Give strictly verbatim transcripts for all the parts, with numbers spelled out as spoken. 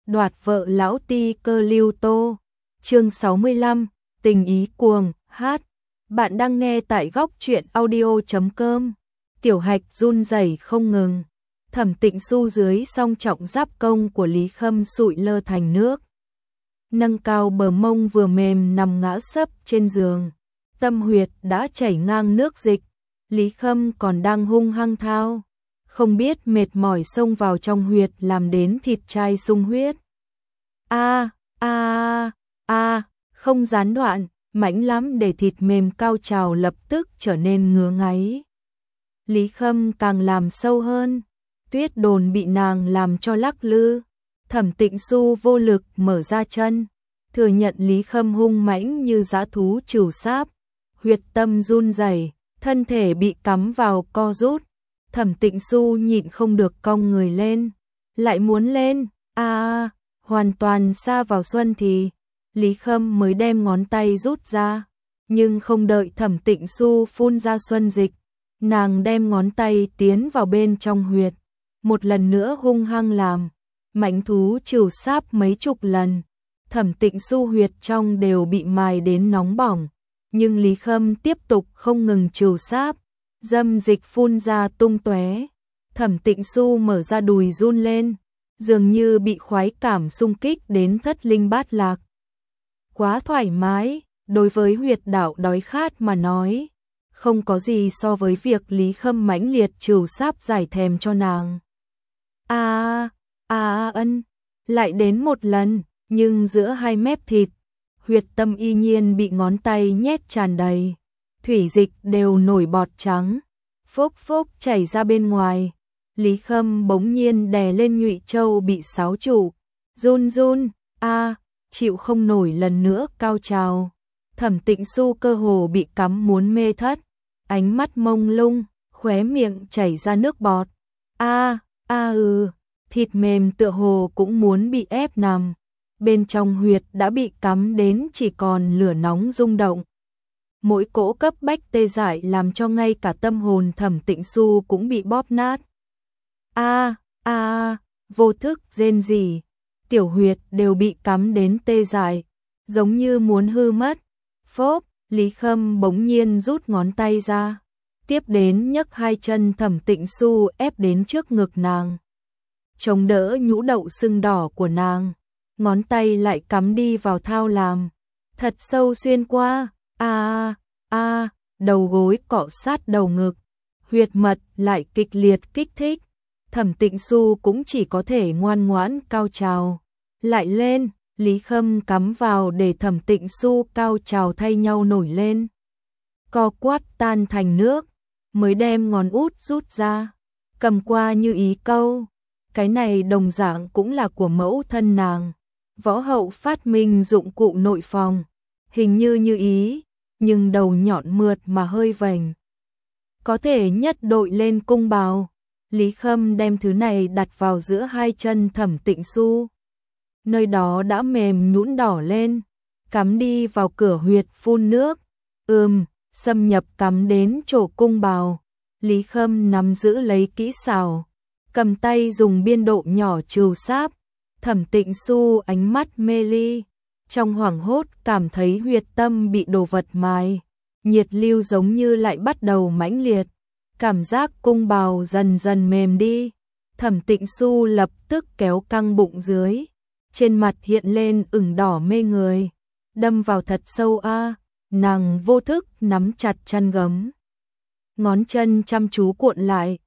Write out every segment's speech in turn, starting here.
đoạt vợ lão ti cơ Lưu Tô. Chương sáu mươi lăm, tình ý cuồng, hát. Bạn đang nghe tại góc truyện audio chấm com. Tiểu Hạch run rẩy không ngừng. Thẩm Tịnh Xu dưới song trọng giáp công của Lý Khâm sụi lơ thành nước. Nâng cao bờ mông vừa mềm nằm ngã sấp trên giường. Tâm huyệt đã chảy ngang nước dịch. Lý Khâm còn đang hung hăng thao. Không biết mệt mỏi xông vào trong huyệt làm đến thịt chai sung huyết. A a a, không gián đoạn, mãnh lắm để thịt mềm cao trào lập tức trở nên ngứa ngáy. Lý Khâm càng làm sâu hơn, Tuyết Đồn bị nàng làm cho lắc lư. Thẩm Tịnh Xu vô lực mở ra chân, thừa nhận Lý Khâm hung mãnh như dã thú trừu sáp. Huyệt tâm run rẩy, thân thể bị cắm vào co rút. Thẩm Tịnh Xu nhịn không được cong người lên, lại muốn lên, a à, hoàn toàn sa vào xuân thì Lý Khâm mới đem ngón tay rút ra, nhưng không đợi Thẩm Tịnh Xu phun ra xuân dịch, nàng đem ngón tay tiến vào bên trong huyệt, một lần nữa hung hăng làm, mãnh thú trừu sáp mấy chục lần. Thẩm Tịnh Xu huyệt trong đều bị mài đến nóng bỏng, nhưng Lý Khâm tiếp tục không ngừng trừu sáp. Dâm dịch phun ra tung tóe. Thẩm Tịnh Xu mở ra đùi run lên, dường như bị khoái cảm xung kích đến thất linh bát lạc. Quá thoải mái, đối với huyệt đạo đói khát mà nói, không có gì so với việc Lý Khâm mãnh liệt trừu sáp giải thèm cho nàng. A a ân, lại đến một lần, nhưng giữa hai mép thịt, huyệt tâm y nhiên bị ngón tay nhét tràn đầy. Thủy dịch đều nổi bọt trắng, phốc phốc chảy ra bên ngoài. Lý Khâm bỗng nhiên đè lên nhụy châu bị xáo trụ, run run, a, chịu không nổi lần nữa cao trào. Thẩm Tịnh Xu cơ hồ bị cắm muốn mê thất, ánh mắt mông lung, khóe miệng chảy ra nước bọt. A, a ừ, thịt mềm tựa hồ cũng muốn bị ép nằm. Bên trong huyệt đã bị cắm đến chỉ còn lửa nóng rung động. Mỗi cỗ cấp bách tê dại làm cho ngay cả tâm hồn Thẩm Tịnh Xu cũng bị bóp nát. A a, vô thức rên rỉ, tiểu huyệt đều bị cắm đến tê dại, giống như muốn hư mất. Phốp, Lý Khâm bỗng nhiên rút ngón tay ra, tiếp đến nhấc hai chân Thẩm Tịnh Xu ép đến trước ngực nàng, chống đỡ nhũ đậu sưng đỏ của nàng, ngón tay lại cắm đi vào thao làm, thật sâu xuyên qua. A a, đầu gối cọ sát đầu ngực, huyệt mật lại kịch liệt kích thích. Thẩm Tịnh Xu cũng chỉ có thể ngoan ngoãn cao trào. Lại lên, Lý Khâm cắm vào để Thẩm Tịnh Xu cao trào thay nhau nổi lên. Co quắp tan thành nước, mới đem ngón út rút ra, cầm qua như ý câu. Cái này đồng dạng cũng là của mẫu thân nàng, võ hậu phát minh dụng cụ nội phòng, hình như như ý, nhưng đầu nhọn mượt mà hơi vành. Có thể nhất đội lên cung bào. Lý Khâm đem thứ này đặt vào giữa hai chân Thẩm Tịnh Xu. Nơi đó đã mềm nhũn đỏ lên, cắm đi vào cửa huyệt phun nước. Ừm, xâm nhập cắm đến chỗ cung bào. Lý Khâm nắm giữ lấy kỹ xảo, cầm tay dùng biên độ nhỏ trừu sáp. Thẩm Tịnh Xu ánh mắt mê ly, trong hoảng hốt cảm thấy huyệt tâm bị đồ vật mài, nhiệt lưu giống như lại bắt đầu mãnh liệt, cảm giác cung bào dần dần mềm đi. Thẩm Tịnh Xu lập tức kéo căng bụng dưới, trên mặt hiện lên ửng đỏ mê người, đâm vào thật sâu a, nàng vô thức nắm chặt chân gấm, ngón chân chăm chú cuộn lại.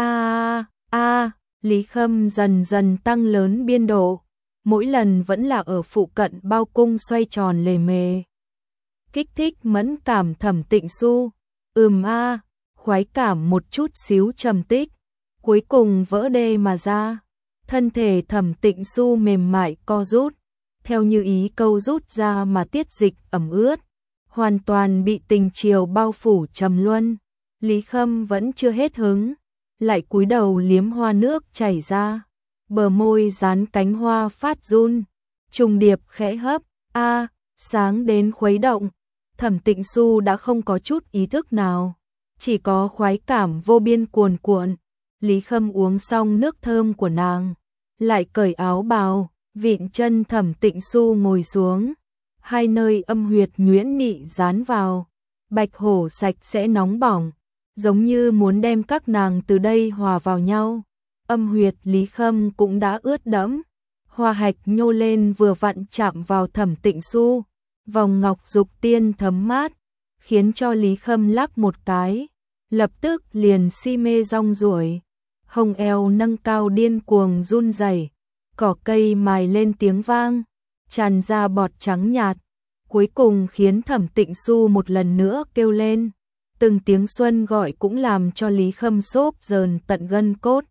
A a, Lý Khâm dần dần tăng lớn biên độ. Mỗi lần vẫn là ở phụ cận bao cung xoay tròn lề mề. Kích thích mẫn cảm Thẩm Tịnh Xu. Ừm a, khoái cảm một chút xíu trầm tích. Cuối cùng vỡ đê mà ra. Thân thể Thẩm Tịnh Xu mềm mại co rút. Theo như ý câu rút ra mà tiết dịch ẩm ướt. Hoàn toàn bị tình chiều bao phủ trầm luân. Lý Khâm vẫn chưa hết hứng. Lại cúi đầu liếm hoa nước chảy ra. Bờ môi dán cánh hoa phát run, trùng điệp khẽ hấp, a, sáng đến khuấy động. Thẩm Tịnh Xu đã không có chút ý thức nào, chỉ có khoái cảm vô biên cuồn cuộn. Lý Khâm uống xong nước thơm của nàng, lại cởi áo bào, Vịn chân Thẩm Tịnh Xu ngồi xuống, hai nơi âm huyệt nhuyễn nị dán vào, bạch hổ sạch sẽ nóng bỏng, giống như muốn đem các nàng từ đây hòa vào nhau. Âm huyệt Lý Khâm cũng đã ướt đẫm, hoa hạch nhô lên vừa vặn chạm vào Thẩm Tịnh Xu, vòng ngọc dục tiên thấm mát, khiến cho Lý Khâm lắc một cái, lập tức liền si mê rong ruổi, hông eo nâng cao điên cuồng run rẩy, cỏ cây mài lên tiếng vang, tràn ra bọt trắng nhạt, cuối cùng khiến Thẩm Tịnh Xu một lần nữa kêu lên, từng tiếng xuân gọi cũng làm cho Lý Khâm xốp dờn tận gân cốt.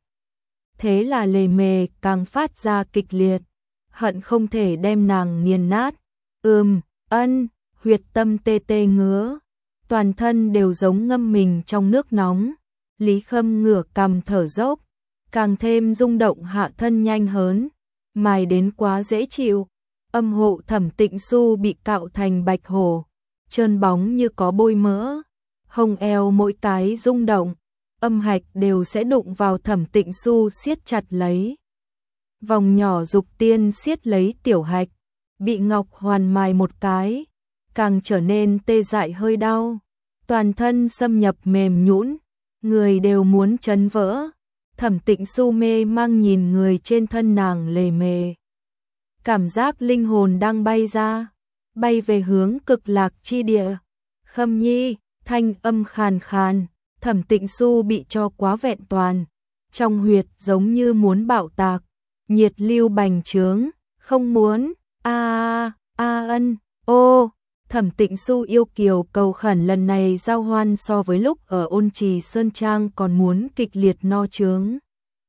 Thế là lề mề càng phát ra kịch liệt, hận không thể đem nàng nghiền nát. Ừm, ân, huyệt tâm tê tê ngứa, toàn thân đều giống ngâm mình trong nước nóng. Lý Khâm ngửa cằm thở dốc, càng thêm rung động hạ thân nhanh hớn, mài đến quá dễ chịu. Âm hộ Thẩm Tịnh Xu bị cạo thành bạch hổ, trơn bóng như có bôi mỡ, hông eo mỗi cái rung động, âm hạch đều sẽ đụng vào Thẩm Tịnh Xu siết chặt lấy. Vòng nhỏ dục tiên siết lấy tiểu hạch, bị ngọc hoàn mài một cái, càng trở nên tê dại hơi đau, toàn thân xâm nhập mềm nhũn, người đều muốn chấn vỡ. Thẩm Tịnh Xu mê mang nhìn người trên thân nàng lề mề, cảm giác linh hồn đang bay ra, bay về hướng cực lạc chi địa. Khâm nhi, thanh âm khàn khàn, Thẩm Tịnh Xu bị cho quá vẹn toàn, trong huyệt giống như muốn bạo tạc, nhiệt lưu bành trướng, không muốn. A a ân, ô. Thẩm Tịnh Xu yêu kiều cầu khẩn lần này giao hoan so với lúc ở Ôn Trì Sơn Trang còn muốn kịch liệt no chướng.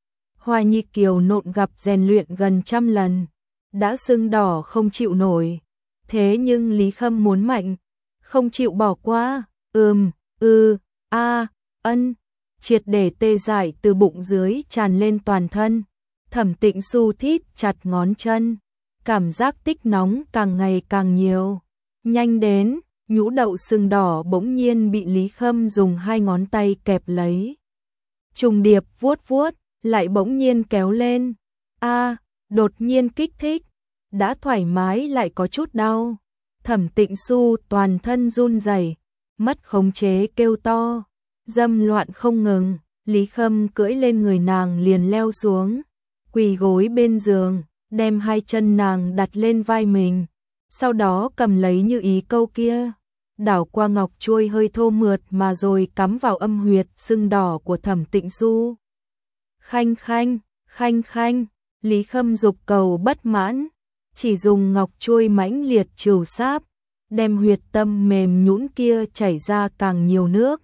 Hoa Nhi Kiều nộn gặp rèn luyện gần trăm lần, đã sưng đỏ không chịu nổi. Thế nhưng Lý Khâm muốn mạnh, không chịu bỏ qua. Ừm, ư, a, ân, triệt để tê dại từ bụng dưới tràn lên toàn thân. Thẩm Tịnh Xu thít chặt ngón chân, cảm giác tích nóng càng ngày càng nhiều. Nhanh đến, nhũ đậu sưng đỏ bỗng nhiên bị Lý Khâm dùng hai ngón tay kẹp lấy. Trùng điệp vuốt vuốt, lại bỗng nhiên kéo lên. A, đột nhiên kích thích, đã thoải mái lại có chút đau. Thẩm Tịnh Xu toàn thân run rẩy, mất khống chế kêu to, dâm loạn không ngừng. Lý Khâm cưỡi lên người nàng liền leo xuống, quỳ gối bên giường, đem hai chân nàng đặt lên vai mình, sau đó cầm lấy như ý câu kia, đảo qua ngọc chuôi hơi thô mượt mà rồi cắm vào âm huyệt sưng đỏ của Thẩm Tịnh Xu. Khanh khanh, khanh khanh, Lý Khâm dục cầu bất mãn, chỉ dùng ngọc chuôi mãnh liệt trừu sáp, đem huyệt tâm mềm nhũn kia chảy ra càng nhiều nước.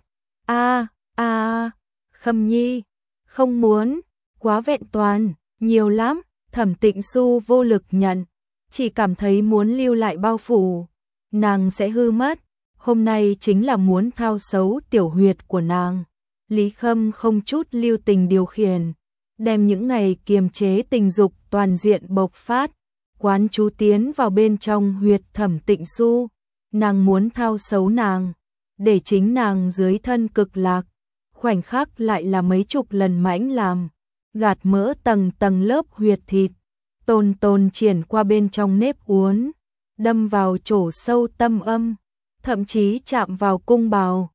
A a, Khâm nhi, không muốn, quá vẹn toàn, nhiều lắm. Thẩm Tịnh Xu vô lực nhận, chỉ cảm thấy muốn lưu lại bao phủ, nàng sẽ hư mất. Hôm nay chính là muốn thao xấu tiểu huyệt của nàng. Lý Khâm không chút lưu tình điều khiển, đem những ngày kiềm chế tình dục toàn diện bộc phát, quán chú tiến vào bên trong huyệt Thẩm Tịnh Xu. Nàng muốn thao xấu nàng, để chính nàng dưới thân cực lạc, khoảnh khắc lại là mấy chục lần mãnh làm, gạt mỡ tầng tầng lớp huyệt thịt, tôn tôn triển qua bên trong nếp uốn, đâm vào chỗ sâu tâm âm, thậm chí chạm vào cung bào.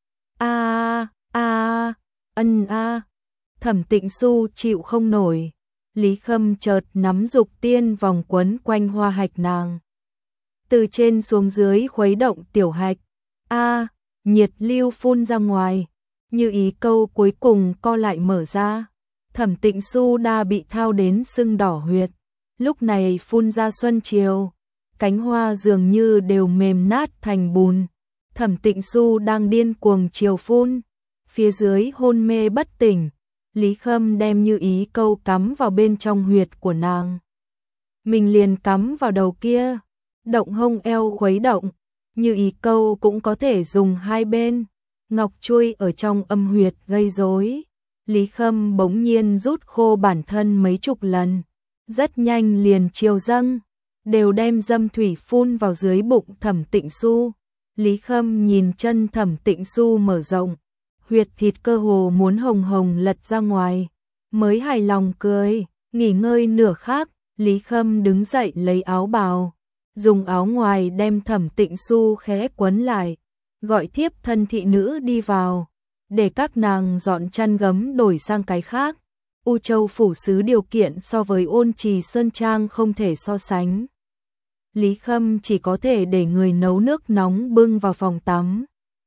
A a, ân a. Thẩm Tịnh Xu chịu không nổi, Lý Khâm chợt nắm dục tiên vòng quấn quanh hoa hạch nàng, từ trên xuống dưới khuấy động tiểu hạch. A, nhiệt lưu phun ra ngoài, như ý câu cuối cùng co lại mở ra. Thẩm Tịnh Xu đã bị thao đến sưng đỏ huyệt, lúc này phun ra xuân chiều, cánh hoa dường như đều mềm nát thành bùn. Thẩm Tịnh Xu đang điên cuồng chiều phun, phía dưới hôn mê bất tỉnh. Lý Khâm đem như ý câu cắm vào bên trong huyệt của nàng, mình liền cắm vào đầu kia, động hông eo khuấy động, như ý câu cũng có thể dùng hai bên, ngọc chuôi ở trong âm huyệt gây rối. Lý Khâm bỗng nhiên rút khô bản thân mấy chục lần, rất nhanh liền chiều dâng, đều đem dâm thủy phun vào dưới bụng Thẩm Tịnh Xu. Lý Khâm nhìn chân Thẩm Tịnh Xu mở rộng, huyệt thịt cơ hồ muốn hồng hồng lật ra ngoài, mới hài lòng cười, nghỉ ngơi nửa khắc, Lý Khâm đứng dậy lấy áo bào, dùng áo ngoài đem Thẩm Tịnh Xu khẽ quấn lại, gọi thiếp thân thị nữ đi vào, để các nàng dọn chăn gấm đổi sang cái khác. U Châu phủ sứ điều kiện so với Ôn Trì Sơn Trang không thể so sánh. Lý Khâm chỉ có thể để người nấu nước nóng bưng vào phòng tắm.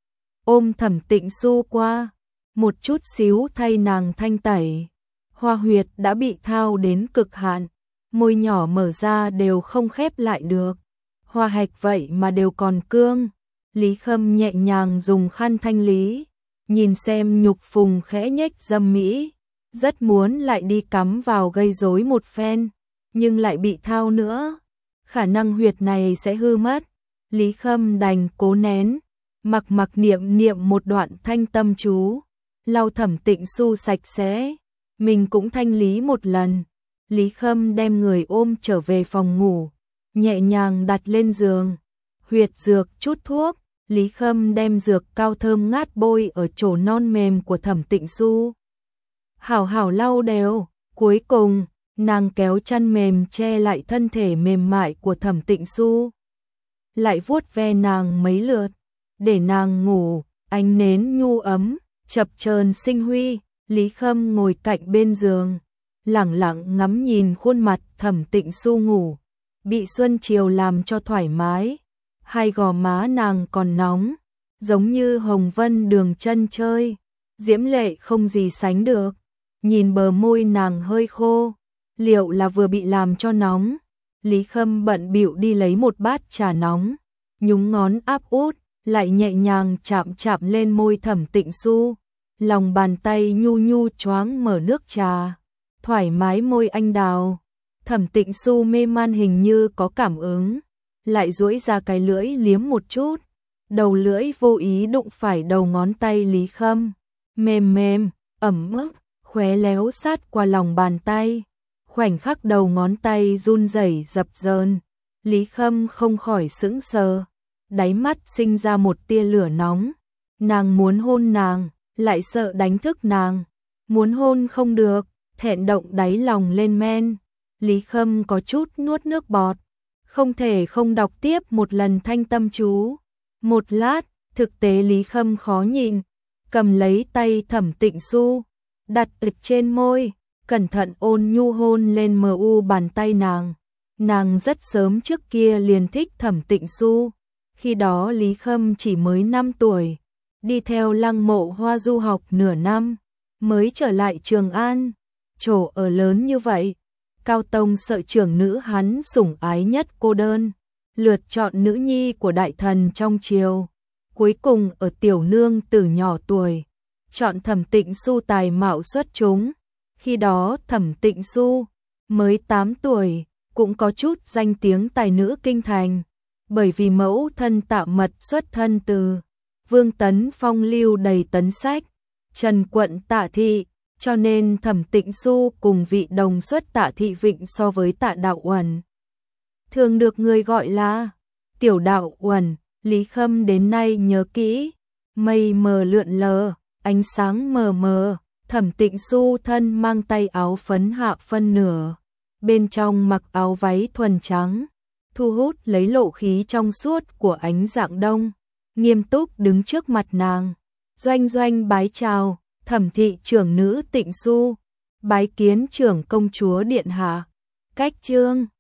Ôm Thẩm Tịnh Xu qua, một chút xíu thay nàng thanh tẩy. Hoa huyệt đã bị thao đến cực hạn, môi nhỏ mở ra đều không khép lại được. Hoa hạch vậy mà đều còn cương. Lý Khâm nhẹ nhàng dùng khăn thanh lý, nhìn xem nhục phùng khẽ nhếch dâm mỹ, rất muốn lại đi cắm vào gây rối một phen, nhưng lại bị thao nữa. Khả năng huyệt này sẽ hư mất. Lý Khâm đành cố nén, mặc mặc niệm niệm một đoạn thanh tâm chú, lau Thẩm Tịnh Xu sạch sẽ, mình cũng thanh lý một lần. Lý Khâm đem người ôm trở về phòng ngủ, nhẹ nhàng đặt lên giường, huyệt dược chút thuốc. Lý Khâm đem dược cao thơm ngát bôi ở chỗ non mềm của Thẩm Tịnh Xu. Hảo hảo lau đều, cuối cùng, nàng kéo chăn mềm che lại thân thể mềm mại của Thẩm Tịnh Xu. Lại vuốt ve nàng mấy lượt, để nàng ngủ, ánh nến nhu ấm, chập chờn sinh huy. Lý Khâm ngồi cạnh bên giường, lẳng lặng ngắm nhìn khuôn mặt Thẩm Tịnh Xu ngủ, bị xuân chiều làm cho thoải mái. Hai gò má nàng còn nóng, giống như hồng vân đường chân chơi, diễm lệ không gì sánh được. Nhìn bờ môi nàng hơi khô, liệu là vừa bị làm cho nóng. Lý Khâm bận bịu đi lấy một bát trà nóng, nhúng ngón áp út, lại nhẹ nhàng chạm chạm lên môi Thẩm Tịnh Xu. Lòng bàn tay nhu nhu choáng mở nước trà, thoải mái môi anh đào. Thẩm Tịnh Xu mê man hình như có cảm ứng, lại duỗi ra cái lưỡi liếm một chút, đầu lưỡi vô ý đụng phải đầu ngón tay Lý Khâm, mềm mềm, ẩm ướt, khóe léo sát qua lòng bàn tay. Khoảnh khắc đầu ngón tay run rẩy dập dờn, Lý Khâm không khỏi sững sờ, đáy mắt sinh ra một tia lửa nóng. Nàng muốn hôn nàng, lại sợ đánh thức nàng, muốn hôn không được, thẹn động đáy lòng lên men. Lý Khâm có chút nuốt nước bọt, không thể không đọc tiếp một lần thanh tâm chú. Một lát, thực tế Lý Khâm khó nhịn, cầm lấy tay Thẩm Tịnh Xu, đặt ực trên môi, cẩn thận ôn nhu hôn lên mờ u bàn tay nàng. Nàng rất sớm trước kia liền thích Thẩm Tịnh Xu, khi đó Lý Khâm chỉ mới năm tuổi, đi theo Lăng Mộ Hoa du học nửa năm, mới trở lại Trường An. Chỗ ở lớn như vậy, Cao Tông sợ trưởng nữ hắn sủng ái nhất cô đơn, lượt chọn nữ nhi của đại thần trong triều. Cuối cùng ở tiểu nương tử nhỏ tuổi, chọn Thẩm Tịnh Xu tài mạo xuất chúng. Khi đó Thẩm Tịnh Xu mới tám tuổi, cũng có chút danh tiếng tài nữ kinh thành, bởi vì mẫu thân Tạ Mật xuất thân từ Vương Tấn phong lưu đầy tấn sách, Trần quận Tạ Thị, cho nên Thẩm Tịnh Xu cùng vị đồng xuất Tạ Thị Vịnh so với Tạ Đạo Uẩn, thường được người gọi là Tiểu Đạo Uẩn. Lý Khâm đến nay nhớ kỹ, mây mờ lượn lờ, ánh sáng mờ mờ, Thẩm Tịnh Xu thân mang tay áo phấn hạ phân nửa, bên trong mặc áo váy thuần trắng, thu hút lấy lộ khí trong suốt của ánh rạng đông, nghiêm túc đứng trước mặt nàng, doanh doanh bái chào. Thẩm thị trưởng nữ Tịnh Xu, bái kiến trưởng công chúa điện hạ. Cách chương